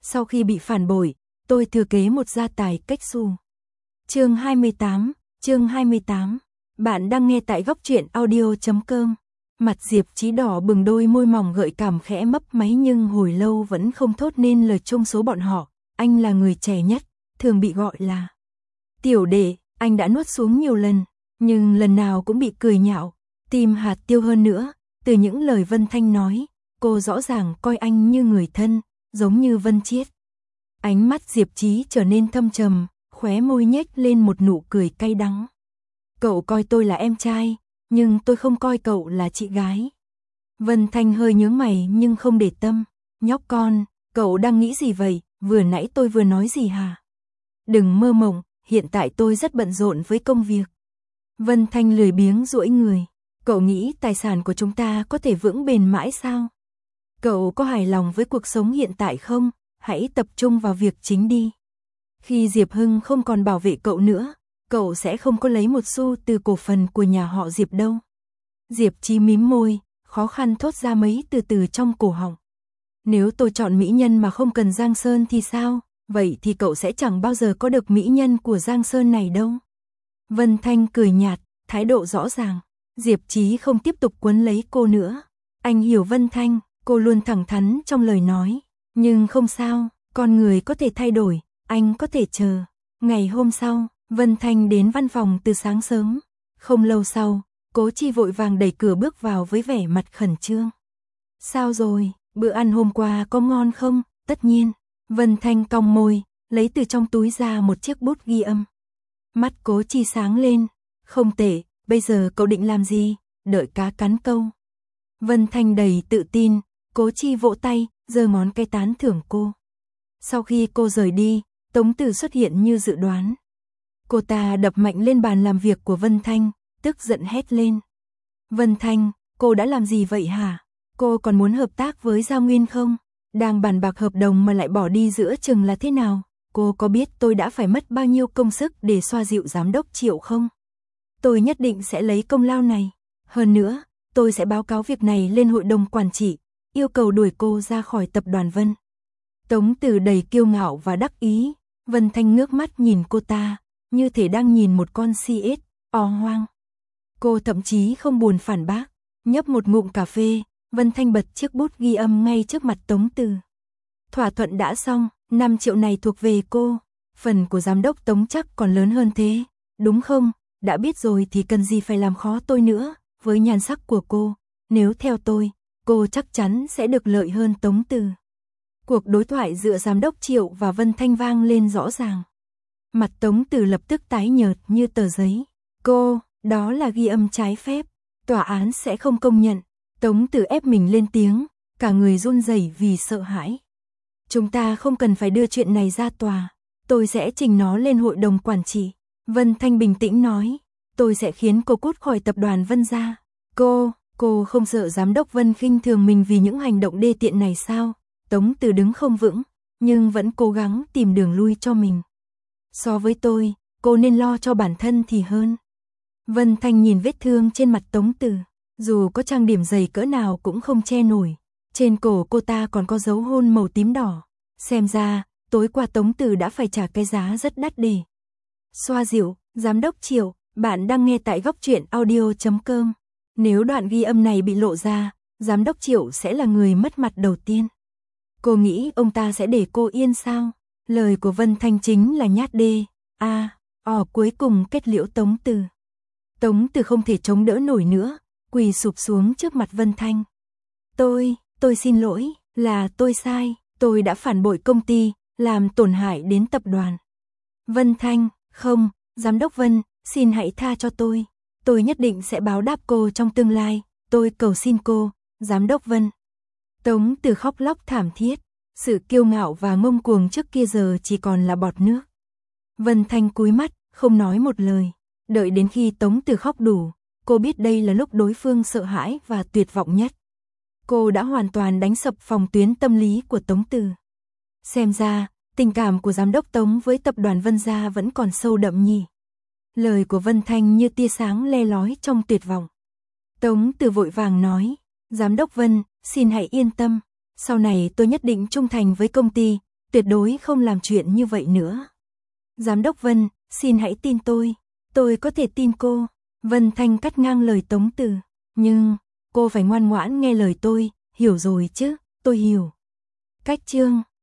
Sau khi bị phản bội, tôi thừa kế một gia tài cách xù. Chương 28. Bạn đang nghe tại góc truyện audio.com. Mặt Diệp Chí đỏ bừng, đôi môi mỏng gợi cảm khẽ mấp máy nhưng hồi lâu vẫn không thốt nên lời trong số bọn họ. Anh là người trẻ nhất, thường bị gọi là tiểu đệ. Anh đã nuốt xuống nhiều lần, nhưng lần nào cũng bị cười nhạo, tim hạt tiêu. Hơn nữa, từ những lời Vân Thanh nói, cô rõ ràng coi anh như người thân, giống như Vân Chiết. Ánh mắt Diệp Chí trở nên thâm trầm, khóe môi nhếch lên một nụ cười cay đắng. Cậu coi tôi là em trai, nhưng tôi không coi cậu là chị gái. Vân Thanh hơi nhướng mày nhưng không để tâm. Nhóc con, cậu đang nghĩ gì vậy? Vừa nãy tôi vừa nói gì hả? Đừng mơ mộng, hiện tại tôi rất bận rộn với công việc. Vân Thanh lười biếng duỗi người. Cậu nghĩ tài sản của chúng ta có thể vững bền mãi sao? Cậu có hài lòng với cuộc sống hiện tại không? Hãy tập trung vào việc chính đi. Khi Diệp Hưng không còn bảo vệ cậu nữa, cậu sẽ không có lấy một xu từ cổ phần của nhà họ Diệp đâu. Diệp Chí mím môi, khó khăn thốt ra mấy từ trong cổ họng. Nếu tôi chọn mỹ nhân mà không cần Giang Sơn thì sao? Vậy thì cậu sẽ chẳng bao giờ có được mỹ nhân của Giang Sơn này đâu. Vân Thanh cười nhạt, thái độ rõ ràng. Diệp Chí không tiếp tục quấn lấy cô nữa. Anh hiểu Vân Thanh, cô luôn thẳng thắn trong lời nói. Nhưng không sao, con người có thể thay đổi, anh có thể chờ. Ngày hôm sau, Vân Thanh đến văn phòng từ sáng sớm. Không lâu sau, Cố Chi vội vàng đẩy cửa bước vào với vẻ mặt khẩn trương. Sao rồi, bữa ăn hôm qua có ngon không? Tất nhiên. Vân Thanh cong môi, lấy từ trong túi ra một chiếc bút ghi âm. Mắt Cố Chi sáng lên. Không tệ, bây giờ cậu định làm gì? Đợi cá cắn câu. Vân Thanh đầy tự tin, Cố Chi vỗ tay, giơ ngón cái tán thưởng cô. Sau khi cô rời đi, Tống Từ xuất hiện như dự đoán. Cô ta đập mạnh lên bàn làm việc của Vân Thanh, tức giận hét lên. Vân Thanh, cô đã làm gì vậy hả? Cô còn muốn hợp tác với Gia Nguyên không? Đang bàn bạc hợp đồng mà lại bỏ đi giữa chừng là thế nào? Cô có biết tôi đã phải mất bao nhiêu công sức để xoa dịu giám đốc Triệu không? Tôi nhất định sẽ lấy công lao này. Hơn nữa, tôi sẽ báo cáo việc này lên hội đồng quản trị, yêu cầu đuổi cô ra khỏi tập đoàn Vân. Tống Từ đầy kiêu ngạo và đắc ý. Vân Thanh ngước mắt nhìn cô ta, như thể đang nhìn một con si hoang. Cô thậm chí không buồn phản bác, nhấp một ngụm cà phê, Vân Thanh bật chiếc bút ghi âm ngay trước mặt Tống Từ. Thỏa thuận đã xong, 5 triệu này thuộc về cô, phần của giám đốc Tống chắc còn lớn hơn thế, đúng không? Đã biết rồi thì cần gì phải làm khó tôi nữa, với nhan sắc của cô, nếu theo tôi, cô chắc chắn sẽ được lợi hơn Tống Từ. Cuộc đối thoại giữa giám đốc Triệu và Vân Thanh vang lên rõ ràng. Mặt Tống Từ lập tức tái nhợt như tờ giấy. Cô, đó là ghi âm trái phép, tòa án sẽ không công nhận. Tống Từ ép mình lên tiếng, cả người run rẩy vì sợ hãi. Chúng ta không cần phải đưa chuyện này ra tòa, tôi sẽ trình nó lên hội đồng quản trị. Vân Thanh bình tĩnh nói, tôi sẽ khiến cô cút khỏi tập đoàn Vân ra. Cô không sợ giám đốc Vân khinh thường mình vì những hành động đê tiện này sao? Tống Từ đứng không vững, nhưng vẫn cố gắng tìm đường lui cho mình. So với tôi, cô nên lo cho bản thân thì hơn. Vân Thanh nhìn vết thương trên mặt Tống Từ, dù có trang điểm dày cỡ nào cũng không che nổi. Trên cổ cô ta còn có dấu hôn màu tím đỏ. Xem ra, tối qua Tống Từ đã phải trả cái giá rất đắt để xoa dịu. Giám đốc Triệu, bạn đang nghe tại góc truyện audio.com. Nếu đoạn ghi âm này bị lộ ra, giám đốc Triệu sẽ là người mất mặt đầu tiên. Cô nghĩ ông ta sẽ để cô yên sao? Lời của Vân Thanh chính là nhát đê. Cuối cùng kết liễu Tống Từ. Tống Từ không thể chống đỡ nổi nữa, quỳ sụp xuống trước mặt Vân Thanh. Tôi xin lỗi, là tôi sai, tôi đã phản bội công ty, làm tổn hại đến tập đoàn. Vân Thanh, không, giám đốc Vân, xin hãy tha cho tôi nhất định sẽ báo đáp cô trong tương lai, tôi cầu xin cô, giám đốc Vân. Tống Từ khóc lóc thảm thiết, sự kiêu ngạo và ngông cuồng trước kia giờ chỉ còn là bọt nước. Vân Thanh cúi mắt, không nói một lời, đợi đến khi Tống Từ khóc đủ, cô biết đây là lúc đối phương sợ hãi và tuyệt vọng nhất. Cô đã hoàn toàn đánh sập phòng tuyến tâm lý của Tống Từ. Xem ra, tình cảm của giám đốc Tống với tập đoàn Vân gia vẫn còn sâu đậm nhỉ. Lời của Vân Thanh như tia sáng le lói trong tuyệt vọng. Tống Từ vội vàng nói, giám đốc Vân, xin hãy yên tâm, sau này tôi nhất định trung thành với công ty, tuyệt đối không làm chuyện như vậy nữa. Giám đốc Vân, xin hãy tin tôi có thể tin cô. Vân Thanh cắt ngang lời Tống Từ, nhưng cô phải ngoan ngoãn nghe lời tôi, hiểu rồi chứ? Tôi hiểu. Cách chương